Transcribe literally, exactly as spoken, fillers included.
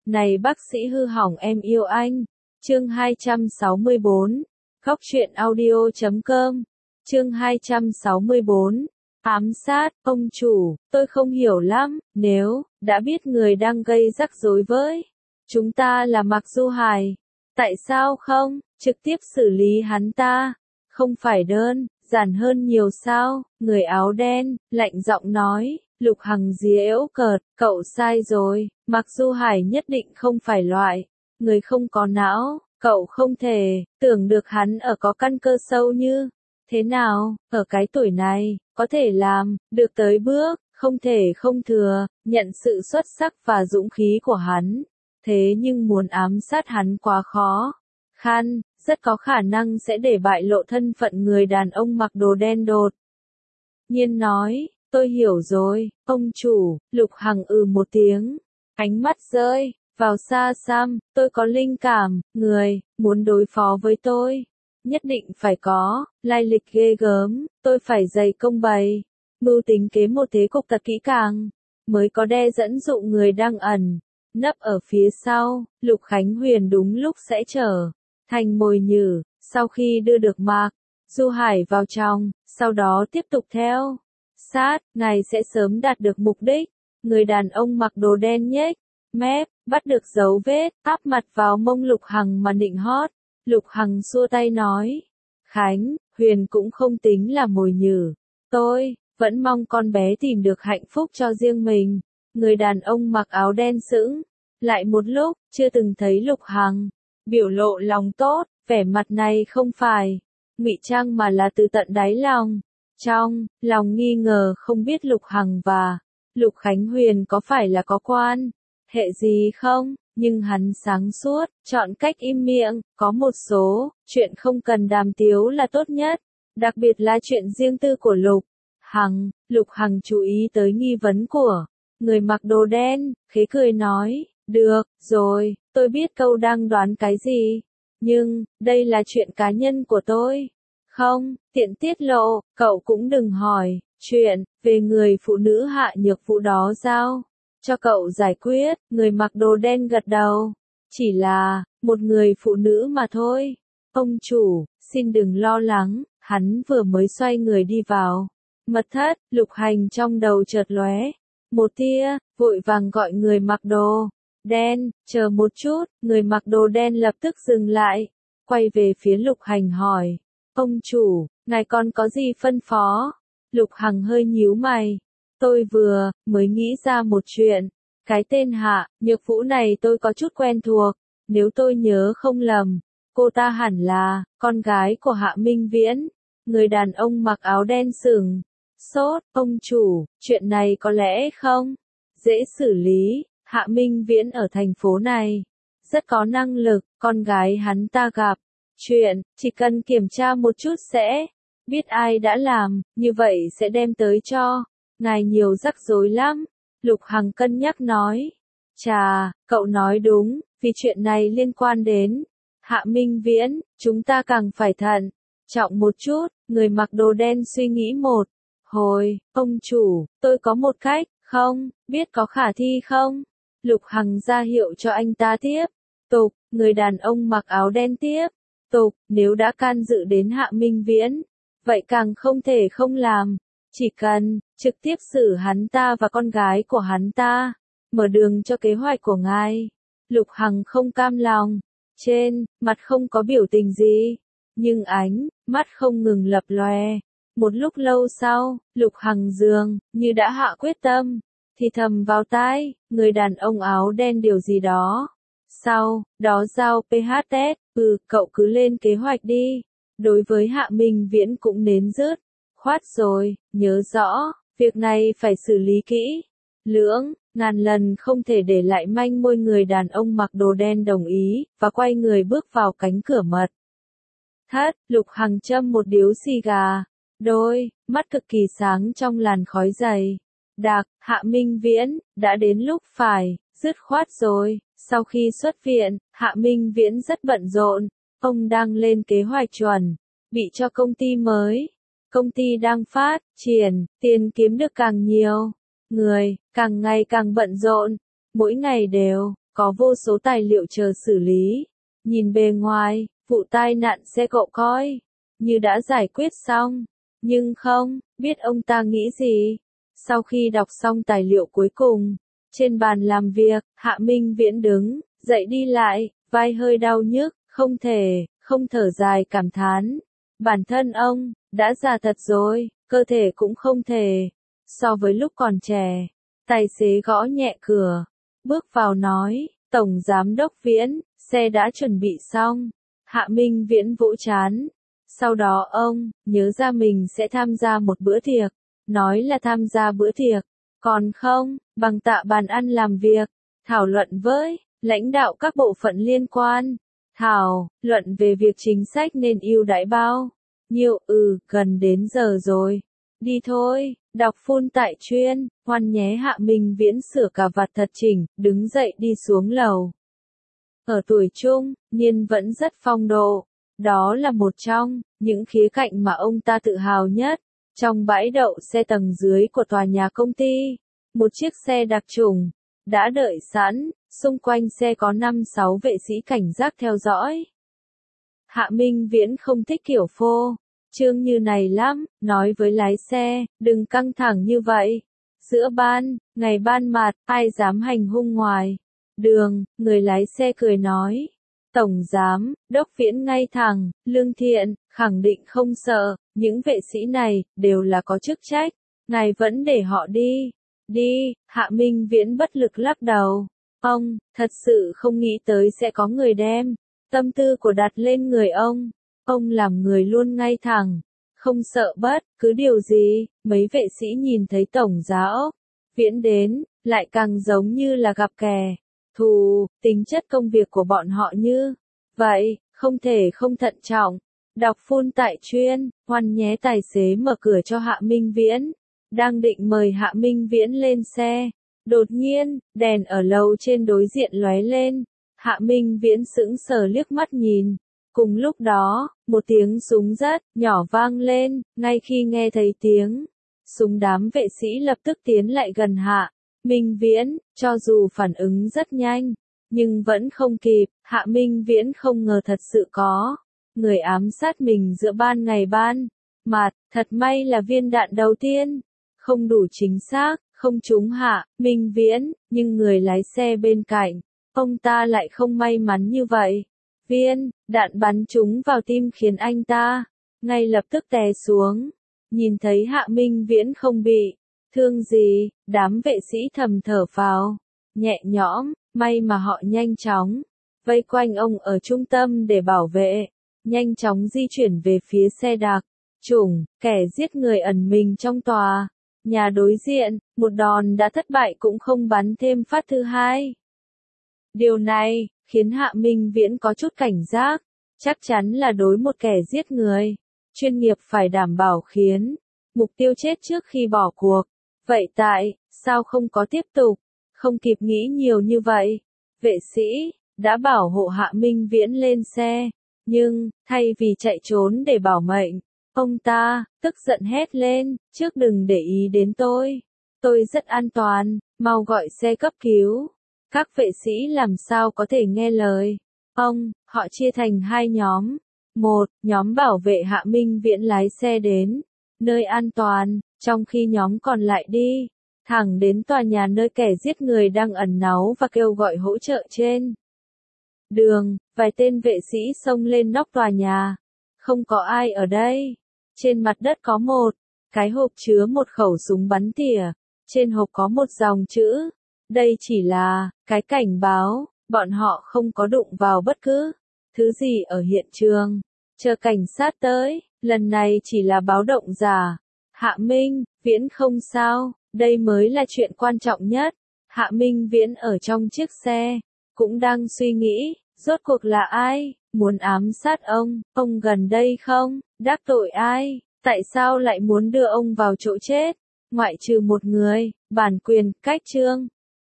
Này bác sĩ hư hỏng em yêu anh. Chương hai trăm sáu mươi bốn. Góc truyện audio chấm com. Chương hai trăm sáu mươi bốn. Ám sát, ông chủ, tôi không hiểu lắm, nếu đã biết người đang gây rắc rối với chúng ta là Mạc Du Hải, tại sao không trực tiếp xử lý hắn ta? Không phải đơn giản hơn nhiều sao? Người áo đen lạnh giọng nói. Lục Hằng giễu cợt, cậu sai rồi, Mạc Du Hải nhất định không phải loại người không có não, cậu không thể tưởng được hắn ở có căn cơ sâu như thế nào, ở cái tuổi này, có thể làm được tới bước, không thể không thừa, nhận sự xuất sắc và dũng khí của hắn. Thế nhưng muốn ám sát hắn quá khó khăn, rất có khả năng sẽ để bại lộ thân phận người đàn ông mặc đồ đen đột nhiên nói. Tôi hiểu rồi, ông chủ. Lục Hằng ừ một tiếng, ánh mắt rơi vào xa xăm. Tôi có linh cảm, người muốn đối phó với tôi nhất định phải có lai lịch ghê gớm, tôi phải dày công bày mưu tính kế một thế cục thật kỹ càng, mới có đe dẫn dụ người đang ẩn nấp ở phía sau. Lục Khánh Huyền đúng lúc sẽ trở thành mồi nhử, sau khi đưa được Mạc Du Hải vào trong, sau đó tiếp tục theo sát, ngài sẽ sớm đạt được mục đích. Người đàn ông mặc đồ đen nhếch mép, bắt được dấu vết, áp mặt vào mông Lục Hằng mà nịnh hót. Lục Hằng xua tay nói, Khánh Huyền cũng không tính là mồi nhử, tôi vẫn mong con bé tìm được hạnh phúc cho riêng mình. Người đàn ông mặc áo đen sững lại một lúc, chưa từng thấy Lục Hằng biểu lộ lòng tốt, vẻ mặt này không phải ngụy trang mà là từ tận đáy lòng. Trong lòng nghi ngờ không biết Lục Hằng và Lục Khánh Huyền có phải là có quan hệ gì không, nhưng hắn sáng suốt, chọn cách im miệng. Có một số chuyện không cần đàm tiếu là tốt nhất, đặc biệt là chuyện riêng tư của Lục Hằng. Lục Hằng chú ý tới nghi vấn của người mặc đồ đen, khế cười nói, được rồi, tôi biết cậu đang đoán cái gì, nhưng đây là chuyện cá nhân của tôi. Không tiện tiết lộ, cậu cũng đừng hỏi, chuyện về người phụ nữ hạ nhược vụ đó giao cho cậu giải quyết. Người mặc đồ đen gật đầu, chỉ là một người phụ nữ mà thôi. Ông chủ, xin đừng lo lắng. Hắn vừa mới xoay người đi vào mật thất. Lục Hành trong đầu chợt lóe một tia, vội vàng gọi người mặc đồ đen, chờ một chút. Người mặc đồ đen lập tức dừng lại, quay về phía Lục Hành hỏi, ông chủ, ngài còn có gì phân phó? Lục Hằng hơi nhíu mày. Tôi vừa mới nghĩ ra một chuyện. Cái tên Hạ Nhược Vũ này tôi có chút quen thuộc. Nếu tôi nhớ không lầm, cô ta hẳn là con gái của Hạ Minh Viễn. Người đàn ông mặc áo đen sừng sốt. Ông chủ, chuyện này có lẽ không dễ xử lý. Hạ Minh Viễn ở thành phố này rất có năng lực. Con gái hắn ta gặp chuyện, chỉ cần kiểm tra một chút sẽ biết ai đã làm, như vậy sẽ đem tới cho ngài nhiều rắc rối lắm. Lục Hằng cân nhắc nói, chà, cậu nói đúng, vì chuyện này liên quan đến Hạ Minh Viễn, chúng ta càng phải thận trọng một chút. Người mặc đồ đen suy nghĩ một hồi, ông chủ, tôi có một cách, không biết có khả thi không? Lục Hằng ra hiệu cho anh ta tiếp tục. Người đàn ông mặc áo đen tiếp tục, nếu đã can dự đến Hạ Minh Viễn, vậy càng không thể không làm. Chỉ cần trực tiếp xử hắn ta và con gái của hắn ta, mở đường cho kế hoạch của ngài. Lục Hằng không cam lòng, trên mặt không có biểu tình gì, nhưng ánh mắt không ngừng lập lòe. Một lúc lâu sau, Lục Hằng dường như đã hạ quyết tâm, thì thầm vào tai người đàn ông áo đen điều gì đó. Sau đó giao pê hát test, ừ, cậu cứ lên kế hoạch đi. Đối với Hạ Minh Viễn cũng đến dứt khoát rồi, nhớ rõ, việc này phải xử lý kỹ lưỡng, ngàn lần không thể để lại manh môi. Người đàn ông mặc đồ đen đồng ý, và quay người bước vào cánh cửa mật thất. Lục Hằng châm một điếu xì gà, đôi mắt cực kỳ sáng trong làn khói dày đặc. Hạ Minh Viễn, đã đến lúc phải dứt khoát rồi. Sau khi xuất viện, Hạ Minh Viễn rất bận rộn, ông đang lên kế hoạch chuẩn bị cho công ty mới. Công ty đang phát triển, tiền kiếm được càng nhiều, người càng ngày càng bận rộn, mỗi ngày đều có vô số tài liệu chờ xử lý. Nhìn bề ngoài, vụ tai nạn xe cộ coi như đã giải quyết xong, nhưng không, biết ông ta nghĩ gì? Sau khi đọc xong tài liệu cuối cùng, trên bàn làm việc, Hạ Minh Viễn đứng dậy đi lại, vai hơi đau nhức, không thể không thở dài cảm thán. Bản thân ông đã già thật rồi, cơ thể cũng không thể so với lúc còn trẻ. Tài xế gõ nhẹ cửa, bước vào nói, Tổng Giám đốc Viễn, xe đã chuẩn bị xong. Hạ Minh Viễn vỗ trán. Sau đó ông nhớ ra mình sẽ tham gia một bữa tiệc, nói là tham gia bữa tiệc, còn không, bằng tạ bàn ăn làm việc, thảo luận với lãnh đạo các bộ phận liên quan, thảo luận về việc chính sách nên ưu đãi bao nhiêu. Ừ, gần đến giờ rồi, đi thôi. Đọc phun tại chuyên, Hoan nhé. Hạ Minh Viễn sửa cà vạt thật chỉnh, đứng dậy đi xuống lầu. Ở tuổi trung niên vẫn rất phong độ, đó là một trong những khía cạnh mà ông ta tự hào nhất. Trong bãi đậu xe tầng dưới của tòa nhà công ty, một chiếc xe đặc trùng đã đợi sẵn, xung quanh xe có năm sáu vệ sĩ cảnh giác theo dõi. Hạ Minh Viễn không thích kiểu phô trương như này lắm, nói với lái xe, đừng căng thẳng như vậy. Giữa ban, ngày ban mặt, ai dám hành hung ngoài đường. Người lái xe cười nói, Tổng Giám đốc Viễn ngay thẳng, lương thiện, khẳng định không sợ, những vệ sĩ này đều là có chức trách, ngài vẫn để họ đi. Đi. Hạ Minh Viễn bất lực lắc đầu. Ông thật sự không nghĩ tới sẽ có người đem tâm tư của đặt lên người ông. Ông làm người luôn ngay thẳng, không sợ bất cứ điều gì. Mấy vệ sĩ nhìn thấy Tổng Giám đốc Viễn đến, lại càng giống như là gặp kẻ thù. Tính chất công việc của bọn họ như vậy, không thể không thận trọng. Đọc phun tại chuyên, Hoan nhé. Tài xế mở cửa cho Hạ Minh Viễn, đang định mời Hạ Minh Viễn lên xe. Đột nhiên, đèn ở lầu trên đối diện lóe lên. Hạ Minh Viễn sững sờ liếc mắt nhìn. Cùng lúc đó, một tiếng súng rất nhỏ vang lên. Ngay khi nghe thấy tiếng súng, đám vệ sĩ lập tức tiến lại gần Hạ Minh Viễn. Cho dù phản ứng rất nhanh, nhưng vẫn không kịp. Hạ Minh Viễn không ngờ thật sự có người ám sát mình giữa ban ngày ban mặt. Thật may là viên đạn đầu tiên không đủ chính xác, không trúng Hạ Minh Viễn, nhưng người lái xe bên cạnh ông ta lại không may mắn như vậy. Viên đạn bắn trúng vào tim khiến anh ta ngay lập tức té xuống. Nhìn thấy Hạ Minh Viễn không bị thương gì, đám vệ sĩ thầm thở phào nhẹ nhõm. May mà họ nhanh chóng vây quanh ông ở trung tâm để bảo vệ, nhanh chóng di chuyển về phía xe đặc trùng. Kẻ giết người ẩn mình trong tòa nhà đối diện, một đòn đã thất bại cũng không bắn thêm phát thứ hai. Điều này khiến Hạ Minh Viễn có chút cảnh giác, chắc chắn là đối một kẻ giết người chuyên nghiệp phải đảm bảo khiến mục tiêu chết trước khi bỏ cuộc. Vậy tại sao không có tiếp tục? Không kịp nghĩ nhiều như vậy, vệ sĩ đã bảo hộ Hạ Minh Viễn lên xe, nhưng thay vì chạy trốn để bảo mệnh, ông ta tức giận hét lên, trước đừng để ý đến tôi, tôi rất an toàn, mau gọi xe cấp cứu. Các vệ sĩ làm sao có thể nghe lời ông. Họ chia thành hai nhóm. Một nhóm bảo vệ Hạ Minh Viễn lái xe đến nơi an toàn, trong khi nhóm còn lại đi thẳng đến tòa nhà nơi kẻ giết người đang ẩn náu và kêu gọi hỗ trợ trên đường. Vài tên vệ sĩ xông lên nóc tòa nhà. Không có ai ở đây. Trên mặt đất có một cái hộp chứa một khẩu súng bắn tỉa. Trên hộp có một dòng chữ. Đây chỉ là cái cảnh báo, bọn họ không có đụng vào bất cứ thứ gì ở hiện trường. Chờ cảnh sát tới, lần này chỉ là báo động giả. Hạ Minh Viễn không sao, đây mới là chuyện quan trọng nhất. Hạ Minh Viễn ở trong chiếc xe, cũng đang suy nghĩ, rốt cuộc là ai muốn ám sát ông, ông gần đây không đắc tội ai, tại sao lại muốn đưa ông vào chỗ chết, ngoại trừ một người, bản quyền, cách chương.